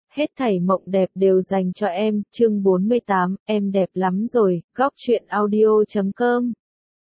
hết thảy mộng đẹp đều dành cho em, chương 48, em đẹp lắm rồi, góc truyện audio.com.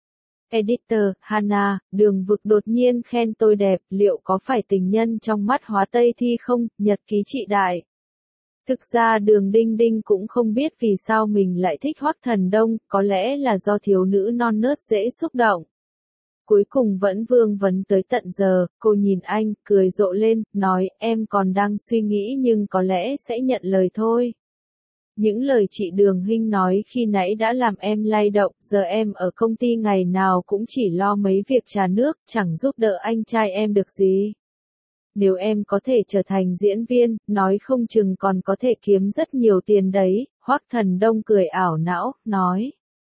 Editor, Hana, Đường Vực đột nhiên khen tôi đẹp, liệu có phải tình nhân trong mắt Hóa Tây Thi không, nhật ký chị đại. Thực ra Đường Đinh Đinh cũng không biết vì sao mình lại thích Hoắc Thần Đông, có lẽ là do thiếu nữ non nớt dễ xúc động. Cuối cùng vẫn vương vấn tới tận giờ, cô nhìn anh, cười rộ lên, nói, em còn đang suy nghĩ nhưng có lẽ sẽ nhận lời thôi. Những lời chị Đường Hinh nói khi nãy đã làm em lay động, giờ em ở công ty ngày nào cũng chỉ lo mấy việc trà nước, chẳng giúp đỡ anh trai em được gì. Nếu em có thể trở thành diễn viên, nói không chừng còn có thể kiếm rất nhiều tiền đấy, Hoắc Thần Đông cười ảo não, nói.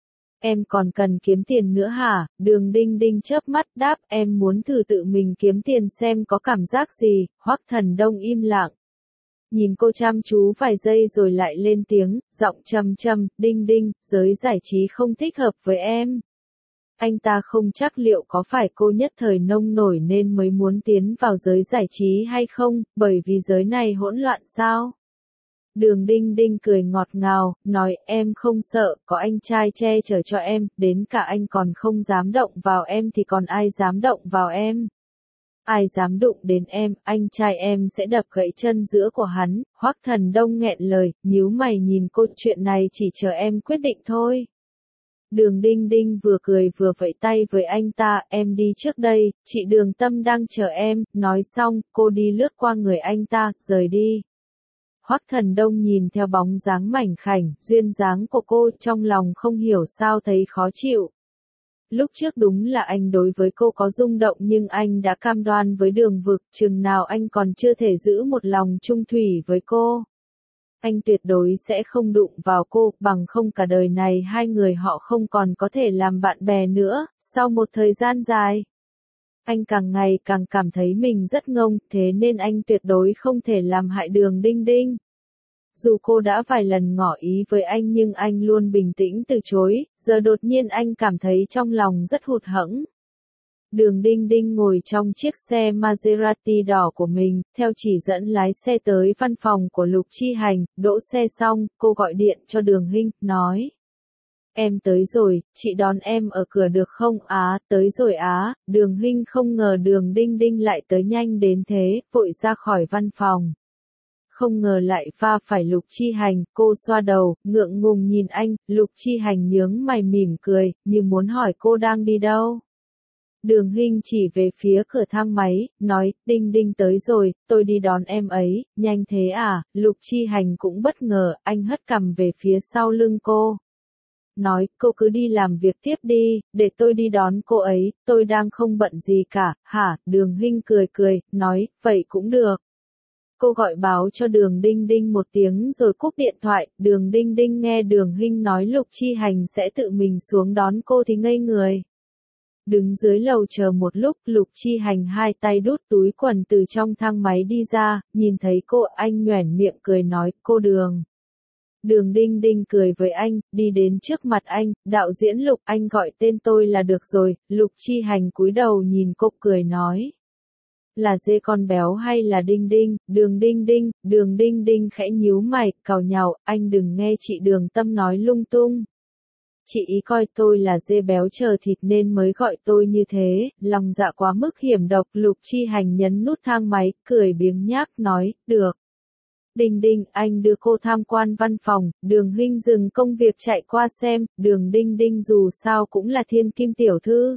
Em còn cần kiếm tiền nữa hả? Đường Đinh Đinh chớp mắt đáp, em muốn thử tự mình kiếm tiền xem có cảm giác gì, Hoắc Thần Đông im lặng. Nhìn cô chăm chú vài giây rồi lại lên tiếng, giọng trầm trầm, Đinh Đinh, giới giải trí không thích hợp với em. Anh ta không chắc liệu có phải cô nhất thời nông nổi nên mới muốn tiến vào giới giải trí hay không, bởi vì giới này hỗn loạn sao? Đường Đinh Đinh cười ngọt ngào, nói em không sợ, có anh trai che chở cho em, đến cả anh còn không dám động vào em thì còn ai dám động vào em. Ai dám đụng đến em, anh trai em sẽ đập gãy chân giữa của hắn. Hoắc Thần Đông nghẹn lời, nhíu mày nhìn cô, chuyện này chỉ chờ em quyết định thôi. Đường Đinh Đinh vừa cười vừa vẫy tay với anh ta, em đi trước đây, chị Đường Tâm đang chờ em, nói xong, cô đi lướt qua người anh ta, rời đi. Hoắc Thần Đông nhìn theo bóng dáng mảnh khảnh, duyên dáng của cô, trong lòng không hiểu sao thấy khó chịu. Lúc trước đúng là anh đối với cô có rung động nhưng anh đã cam đoan với Đường Vực, chừng nào anh còn chưa thể giữ một lòng chung thủy với cô. Anh tuyệt đối sẽ không đụng vào cô, bằng không cả đời này hai người họ không còn có thể làm bạn bè nữa, sau một thời gian dài. Anh càng ngày càng cảm thấy mình rất ngông, thế nên anh tuyệt đối không thể làm hại Đường Đinh Đinh. Dù cô đã vài lần ngỏ ý với anh nhưng anh luôn bình tĩnh từ chối, giờ đột nhiên anh cảm thấy trong lòng rất hụt hẫng. Đường Đinh Đinh ngồi trong chiếc xe Maserati đỏ của mình, theo chỉ dẫn lái xe tới văn phòng của Lục Chi Hành, đỗ xe xong, cô gọi điện cho Đường Hinh, nói. Em tới rồi, chị đón em ở cửa được không? Á, tới rồi á, Đường Hinh không ngờ Đường Đinh Đinh lại tới nhanh đến thế, vội ra khỏi văn phòng. Không ngờ lại va phải Lục Chi Hành, cô xoa đầu, ngượng ngùng nhìn anh, Lục Chi Hành nhướng mày mỉm cười, như muốn hỏi cô đang đi đâu. Đường Hinh chỉ về phía cửa thang máy, nói, Đinh Đinh tới rồi, tôi đi đón em ấy, nhanh thế à, Lục Chi Hành cũng bất ngờ, anh hất cằm về phía sau lưng cô. Nói, cô cứ đi làm việc tiếp đi, để tôi đi đón cô ấy, tôi đang không bận gì cả, hả, Đường Hinh cười cười, nói, vậy cũng được. Cô gọi báo cho Đường Đinh Đinh một tiếng rồi cúp điện thoại, Đường Đinh Đinh nghe Đường Hinh nói Lục Chi Hành sẽ tự mình xuống đón cô thì ngây người. Đứng dưới lầu chờ một lúc, Lục Chi Hành hai tay đút túi quần từ trong thang máy đi ra, nhìn thấy cô, anh nhoẻn miệng cười nói, cô Đường. Đường Đinh Đinh cười với anh, đi đến trước mặt anh, đạo diễn Lục, anh gọi tên tôi là được rồi, Lục Chi Hành cúi đầu nhìn cô cười nói. Là dê con béo hay là Đinh Đinh, Đường Đinh Đinh khẽ nhíu mày, càu nhàu, anh đừng nghe chị Đường Tâm nói lung tung. Chị ý coi tôi là dê béo chờ thịt nên mới gọi tôi như thế, lòng dạ quá mức hiểm độc. Lục Chi Hành nhấn nút thang máy, cười biếng nhác nói, được. Đinh Đinh, anh đưa cô tham quan văn phòng, Đường Hinh dừng công việc chạy qua xem, Đường Đinh Đinh dù sao cũng là thiên kim tiểu thư.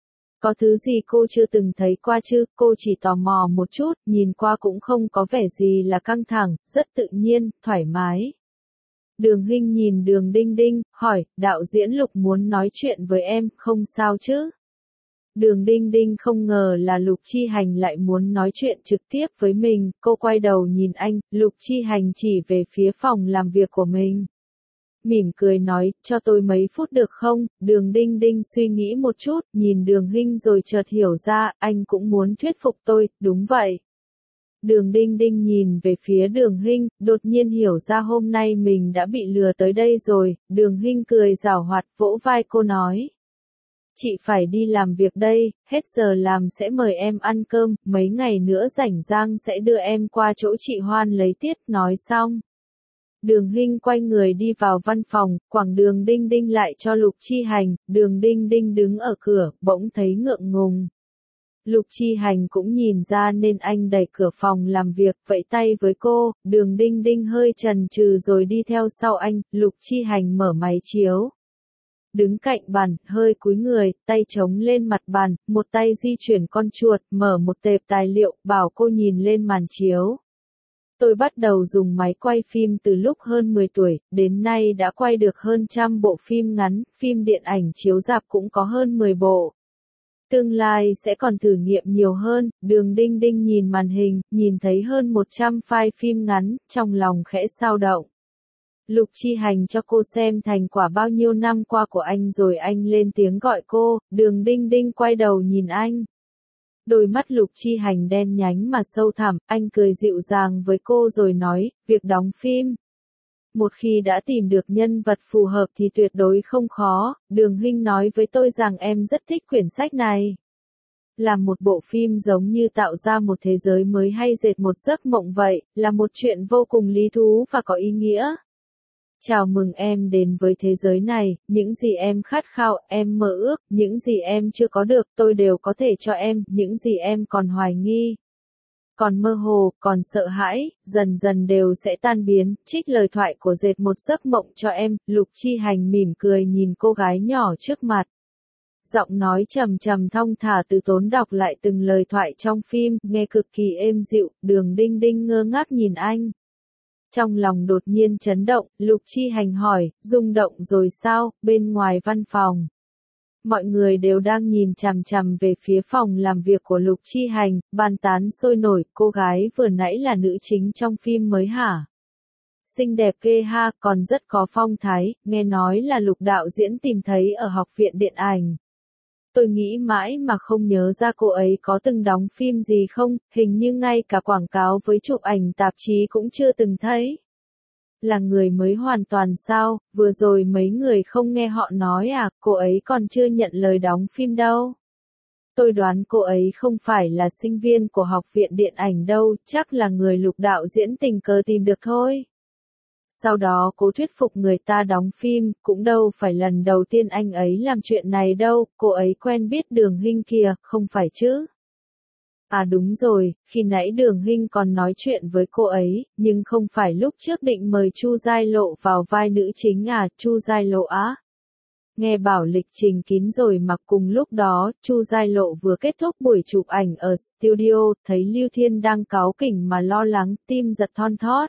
Có thứ gì cô chưa từng thấy qua chứ, cô chỉ tò mò một chút, nhìn qua cũng không có vẻ gì là căng thẳng, rất tự nhiên, thoải mái. Đường Hinh nhìn Đường Đinh Đinh, hỏi, đạo diễn Lục muốn nói chuyện với em, không sao chứ? Đường Đinh Đinh không ngờ là Lục Chi Hành lại muốn nói chuyện trực tiếp với mình, cô quay đầu nhìn anh, Lục Chi Hành chỉ về phía phòng làm việc của mình. Mỉm cười nói, cho tôi mấy phút được không? Đường Đinh Đinh suy nghĩ một chút, nhìn Đường Hinh rồi chợt hiểu ra, anh cũng muốn thuyết phục tôi, đúng vậy. Đường Đinh Đinh nhìn về phía Đường Hinh, đột nhiên hiểu ra hôm nay mình đã bị lừa tới đây rồi, Đường Hinh cười giảo hoạt, vỗ vai cô nói. Chị phải đi làm việc đây, hết giờ làm sẽ mời em ăn cơm, mấy ngày nữa rảnh rang sẽ đưa em qua chỗ chị Hoan lấy tiết, nói xong. Đường Hinh quay người đi vào văn phòng, quẳng Đường Đinh Đinh lại cho Lục Chi Hành, Đường Đinh Đinh đứng ở cửa, bỗng thấy ngượng ngùng. Lục Chi Hành cũng nhìn ra nên anh đẩy cửa phòng làm việc, vẫy tay với cô, Đường Đinh Đinh hơi chần chừ rồi đi theo sau anh, Lục Chi Hành mở máy chiếu. Đứng cạnh bàn, hơi cúi người, tay chống lên mặt bàn, một tay di chuyển con chuột, mở một tệp tài liệu, bảo cô nhìn lên màn chiếu. Tôi bắt đầu dùng máy quay phim từ lúc hơn 10 tuổi, đến nay đã quay được hơn 100 bộ phim ngắn, phim điện ảnh chiếu rạp cũng có hơn 10 bộ. Tương lai sẽ còn thử nghiệm nhiều hơn, Đường Đinh Đinh nhìn màn hình, nhìn thấy hơn 100 file phim ngắn, trong lòng khẽ xao động. Lục Chi Hành cho cô xem thành quả bao nhiêu năm qua của anh rồi anh lên tiếng gọi cô, Đường Đinh Đinh quay đầu nhìn anh. Đôi mắt Lục Chi Hành đen nhánh mà sâu thẳm, anh cười dịu dàng với cô rồi nói, việc đóng phim. Một khi đã tìm được nhân vật phù hợp thì tuyệt đối không khó, Đường Hinh nói với tôi rằng em rất thích quyển sách này. Làm một bộ phim giống như tạo ra một thế giới mới hay dệt một giấc mộng vậy, là một chuyện vô cùng lý thú và có ý nghĩa. Chào mừng em đến với thế giới này, những gì em khát khao, em mơ ước, những gì em chưa có được, tôi đều có thể cho em, những gì em còn hoài nghi. Còn mơ hồ, còn sợ hãi, dần dần đều sẽ tan biến, trích lời thoại của dệt một giấc mộng cho em, Lục Chi Hành mỉm cười nhìn cô gái nhỏ trước mặt. Giọng nói trầm trầm thong thả từ tốn đọc lại từng lời thoại trong phim, nghe cực kỳ êm dịu, Đường Đinh Đinh ngơ ngác nhìn anh. Trong lòng đột nhiên chấn động, Lục Chi Hành hỏi, rung động rồi sao, bên ngoài văn phòng. Mọi người đều đang nhìn chằm chằm về phía phòng làm việc của Lục Chi Hành, bàn tán sôi nổi, cô gái vừa nãy là nữ chính trong phim mới hả? Xinh đẹp ghê ha, còn rất có phong thái, nghe nói là Lục đạo diễn tìm thấy ở học viện điện ảnh. Tôi nghĩ mãi mà không nhớ ra cô ấy có từng đóng phim gì không, hình như ngay cả quảng cáo với chụp ảnh tạp chí cũng chưa từng thấy. Là người mới hoàn toàn sao, vừa rồi mấy người không nghe họ nói à, cô ấy còn chưa nhận lời đóng phim đâu. Tôi đoán cô ấy không phải là sinh viên của học viện điện ảnh đâu, chắc là người Lục đạo diễn tình cờ tìm được thôi. Sau đó cố thuyết phục người ta đóng phim, cũng đâu phải lần đầu tiên anh ấy làm chuyện này đâu, cô ấy quen biết Đường Hinh kìa, không phải chứ? À đúng rồi, khi nãy Đường Hinh còn nói chuyện với cô ấy, nhưng không phải lúc trước định mời Chu Giai Lộ vào vai nữ chính à, Chu Giai Lộ á. Nghe bảo lịch trình kín rồi mà cùng lúc đó, Chu Giai Lộ vừa kết thúc buổi chụp ảnh ở studio, thấy Lưu Thiên đang cáu kỉnh mà lo lắng, tim giật thon thót.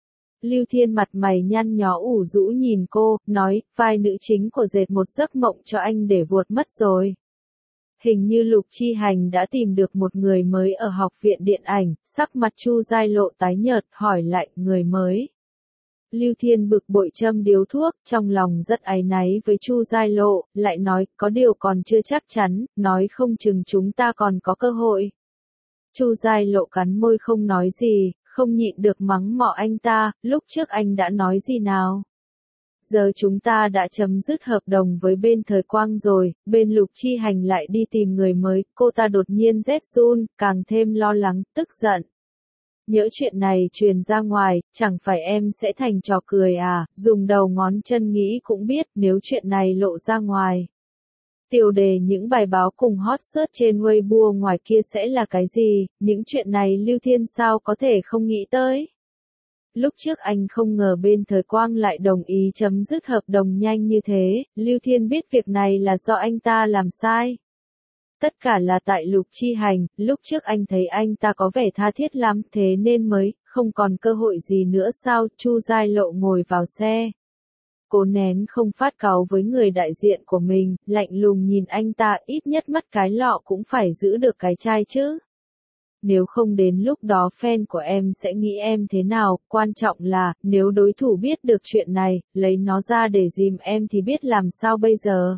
Lưu Thiên mặt mày nhăn nhó ủ rũ nhìn cô, nói, vai nữ chính của dệt một giấc mộng cho anh để vuột mất rồi. Hình như Lục Chi Hành đã tìm được một người mới ở học viện điện ảnh, sắc mặt Chu Giai Lộ tái nhợt, hỏi lại, người mới. Lưu Thiên bực bội châm điếu thuốc, trong lòng rất áy náy với Chu Giai Lộ, lại nói, có điều còn chưa chắc chắn, nói không chừng chúng ta còn có cơ hội. Chu Giai Lộ cắn môi không nói gì, không nhịn được mắng mỏ anh ta, lúc trước anh đã nói gì nào? Giờ chúng ta đã chấm dứt hợp đồng với bên Thời Quang rồi, bên Lục Chi Hành lại đi tìm người mới, cô ta đột nhiên rét run, càng thêm lo lắng, tức giận. Nhỡ chuyện này truyền ra ngoài, chẳng phải em sẽ thành trò cười à, dùng đầu ngón chân nghĩ cũng biết nếu chuyện này lộ ra ngoài. Tiêu đề những bài báo cùng hot search trên Weibo ngoài kia sẽ là cái gì, những chuyện này Lưu Thiên sao có thể không nghĩ tới. Lúc trước anh không ngờ bên Thời Quang lại đồng ý chấm dứt hợp đồng nhanh như thế, Lưu Thiên biết việc này là do anh ta làm sai. Tất cả là tại Lục Chi Hành, lúc trước anh thấy anh ta có vẻ tha thiết lắm thế nên mới, không còn cơ hội gì nữa sao, Chu Giai Lộ ngồi vào xe. Cô nén không phát cáu với người đại diện của mình, lạnh lùng nhìn anh ta, ít nhất mất cái lọ cũng phải giữ được cái chai chứ. Nếu không đến lúc đó fan của em sẽ nghĩ em thế nào, quan trọng là, nếu đối thủ biết được chuyện này, lấy nó ra để dìm em thì biết làm sao bây giờ.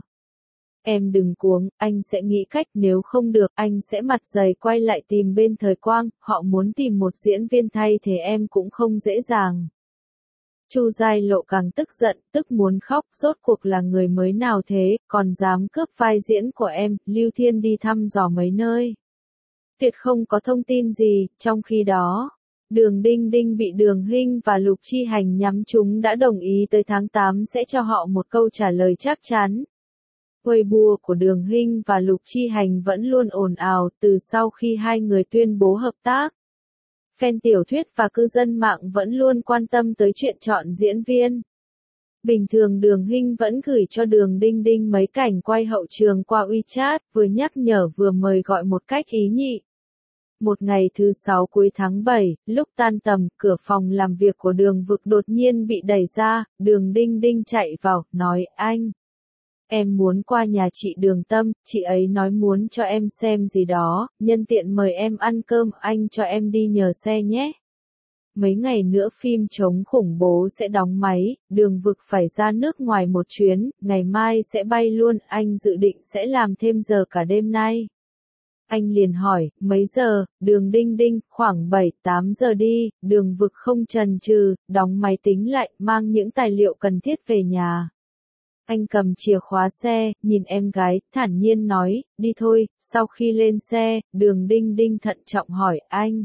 Em đừng cuống, anh sẽ nghĩ cách, nếu không được, anh sẽ mặt dày quay lại tìm bên Thời Quang, họ muốn tìm một diễn viên thay thế em cũng không dễ dàng. Chu Giai Lộ càng tức giận, tức muốn khóc, rốt cuộc là người mới nào thế, còn dám cướp vai diễn của em, Lưu Thiên đi thăm dò mấy nơi. Tuyệt không có thông tin gì, trong khi đó, Đường Đinh Đinh bị Đường Hinh và Lục Chi Hành nhắm chúng đã đồng ý tới tháng 8 sẽ cho họ một câu trả lời chắc chắn. Weibo của Đường Hinh và Lục Chi Hành vẫn luôn ồn ào từ sau khi hai người tuyên bố hợp tác. Fan tiểu thuyết và cư dân mạng vẫn luôn quan tâm tới chuyện chọn diễn viên. Bình thường Đường Hinh vẫn gửi cho Đường Đinh Đinh mấy cảnh quay hậu trường qua WeChat, vừa nhắc nhở vừa mời gọi một cách ý nhị. Một ngày thứ 6 cuối tháng 7, lúc tan tầm, cửa phòng làm việc của Đường Vực đột nhiên bị đẩy ra, Đường Đinh Đinh chạy vào, nói, anh. Em muốn qua nhà chị Đường Tâm, chị ấy nói muốn cho em xem gì đó, nhân tiện mời em ăn cơm, anh cho em đi nhờ xe nhé. Mấy ngày nữa phim chống khủng bố sẽ đóng máy, Đường Vực phải ra nước ngoài một chuyến, ngày mai sẽ bay luôn, anh dự định sẽ làm thêm giờ cả đêm nay. Anh liền hỏi, mấy giờ, Đường Đinh Đinh, khoảng 7-8 giờ đi, Đường Vực không chần chừ, đóng máy tính lại, mang những tài liệu cần thiết về nhà. Anh cầm chìa khóa xe, nhìn em gái, thản nhiên nói, đi thôi, sau khi lên xe, Đường Đinh Đinh thận trọng hỏi,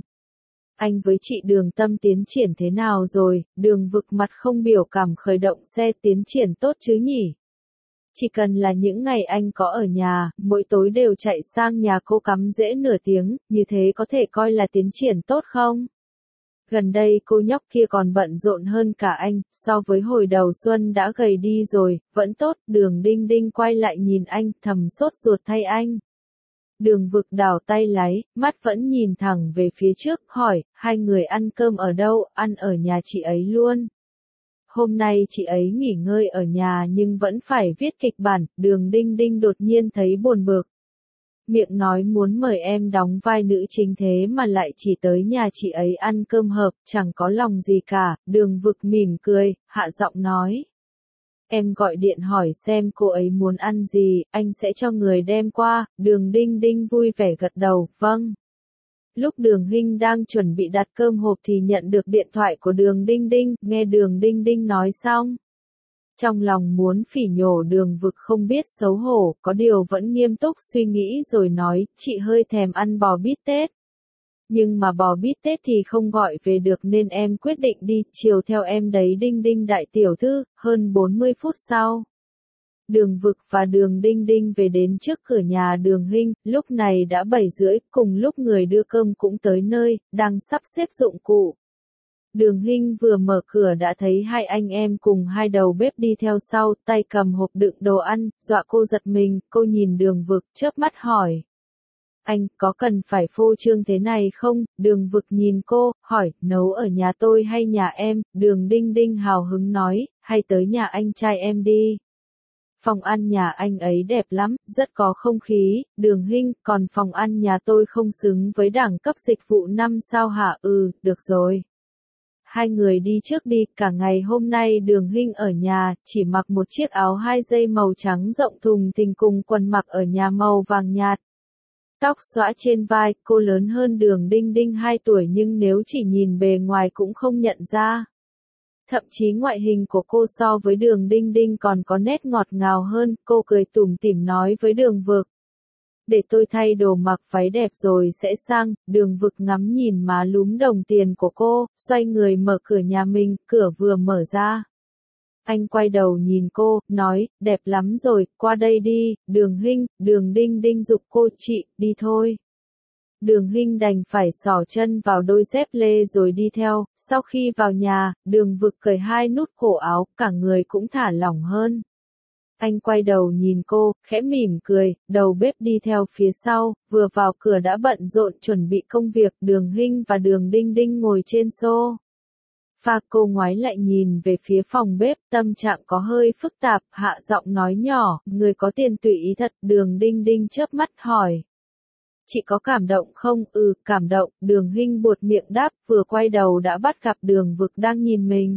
anh với chị Đường Tâm tiến triển thế nào rồi, Đường Vực mặt không biểu cảm khởi động xe tiến triển tốt chứ nhỉ? Chỉ cần là những ngày anh có ở nhà, mỗi tối đều chạy sang nhà cô cắm rễ nửa tiếng, như thế có thể coi là tiến triển tốt không? Gần đây cô nhóc kia còn bận rộn hơn cả anh, so với hồi đầu xuân đã gầy đi rồi, vẫn tốt, Đường Đinh Đinh quay lại nhìn anh, thầm sốt ruột thay anh. Đường Vực đảo tay lái, mắt vẫn nhìn thẳng về phía trước, hỏi, hai người ăn cơm ở đâu, ăn ở nhà chị ấy luôn. Hôm nay chị ấy nghỉ ngơi ở nhà nhưng vẫn phải viết kịch bản, Đường Đinh Đinh đột nhiên thấy buồn bực. Miệng nói muốn mời em đóng vai nữ chính thế mà lại chỉ tới nhà chị ấy ăn cơm hợp, chẳng có lòng gì cả, Đường Vực mỉm cười, hạ giọng nói. Em gọi điện hỏi xem cô ấy muốn ăn gì, anh sẽ cho người đem qua, Đường Đinh Đinh vui vẻ gật đầu, vâng. Lúc Đường Hinh đang chuẩn bị đặt cơm hộp thì nhận được điện thoại của Đường Đinh Đinh, nghe Đường Đinh Đinh nói xong. Trong lòng muốn phỉ nhổ Đường Vực không biết xấu hổ, có điều vẫn nghiêm túc suy nghĩ rồi nói, chị hơi thèm ăn bò bít tết. Nhưng mà bò bít tết thì không gọi về được nên em quyết định đi, chiều theo em đấy Đinh Đinh đại tiểu thư, hơn 40 phút sau. Đường Vực và Đường Đinh Đinh về đến trước cửa nhà Đường Hinh, lúc này đã 7:30, cùng lúc người đưa cơm cũng tới nơi, đang sắp xếp dụng cụ. Đường Hinh vừa mở cửa đã thấy hai anh em cùng hai đầu bếp đi theo sau, tay cầm hộp đựng đồ ăn, dọa cô giật mình, cô nhìn Đường Vực, chớp mắt hỏi. Anh, có cần phải phô trương thế này không? Đường Vực nhìn cô, hỏi, nấu ở nhà tôi hay nhà em? Đường Đinh Đinh hào hứng nói, hay tới nhà anh trai em đi. Phòng ăn nhà anh ấy đẹp lắm, rất có không khí, Đường Hinh, còn phòng ăn nhà tôi không xứng với đẳng cấp dịch vụ 5 sao hả? Được rồi. Hai người đi trước đi, cả ngày hôm nay Đường Hinh ở nhà, chỉ mặc một chiếc áo 2 dây màu trắng rộng thùng thình cùng quần mặc ở nhà màu vàng nhạt. Tóc xõa trên vai, cô lớn hơn Đường Đinh Đinh 2 tuổi nhưng nếu chỉ nhìn bề ngoài cũng không nhận ra. Thậm chí ngoại hình của cô so với Đường Đinh Đinh còn có nét ngọt ngào hơn, cô cười tủm tỉm nói với Đường Vực. Để tôi thay đồ mặc váy đẹp rồi sẽ sang, Đường Vực ngắm nhìn má lúm đồng tiền của cô, xoay người mở cửa nhà mình, cửa vừa mở ra. Anh quay đầu nhìn cô, nói, đẹp lắm rồi, qua đây đi, Đường Hinh, Đường Đinh Đinh giục cô, chị, đi thôi. Đường Hinh đành phải xỏ chân vào đôi dép lê rồi đi theo, sau khi vào nhà, Đường Vực cởi 2 nút cổ áo, cả người cũng thả lỏng hơn. Anh quay đầu nhìn cô, khẽ mỉm cười, đầu bếp đi theo phía sau, vừa vào cửa đã bận rộn chuẩn bị công việc, Đường Hinh và Đường Đinh Đinh ngồi trên xô. Pha cô ngoái lại nhìn về phía phòng bếp, tâm trạng có hơi phức tạp, hạ giọng nói nhỏ, người có tiền tùy ý thật, Đường Đinh Đinh chớp mắt hỏi. Chị có cảm động không? Cảm động, Đường Hinh buột miệng đáp, vừa quay đầu đã bắt gặp Đường Vực đang nhìn mình.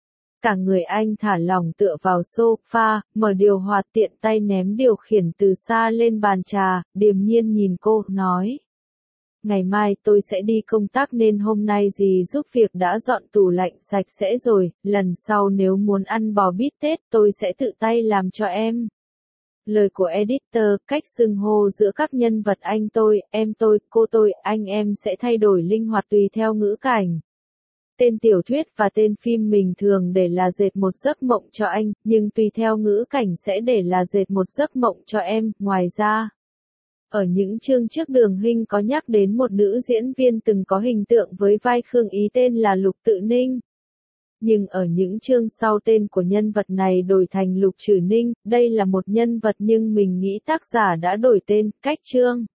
Cả người anh thả lỏng tựa vào sofa, mở điều hòa tiện tay ném điều khiển từ xa lên bàn trà, điềm nhiên nhìn cô, nói. ngày mai tôi sẽ đi công tác nên hôm nay dì giúp việc đã dọn tủ lạnh sạch sẽ rồi, lần sau nếu muốn ăn bò bít tết tôi sẽ tự tay làm cho em. Lời của editor, cách xưng hô giữa các nhân vật anh tôi, em tôi, cô tôi, anh em sẽ thay đổi linh hoạt tùy theo ngữ cảnh. Tên tiểu thuyết và tên phim mình thường để là dệt một giấc mộng cho anh, nhưng tùy theo ngữ cảnh sẽ để là dệt một giấc mộng cho em. Ngoài ra, ở những chương trước Đường Hinh có nhắc đến một nữ diễn viên từng có hình tượng với vai Khương Ý tên là Lục Tự Ninh. Nhưng ở những chương sau tên của nhân vật này đổi thành Lục Trử Ninh, đây là một nhân vật nhưng mình nghĩ tác giả đã đổi tên, cách chương.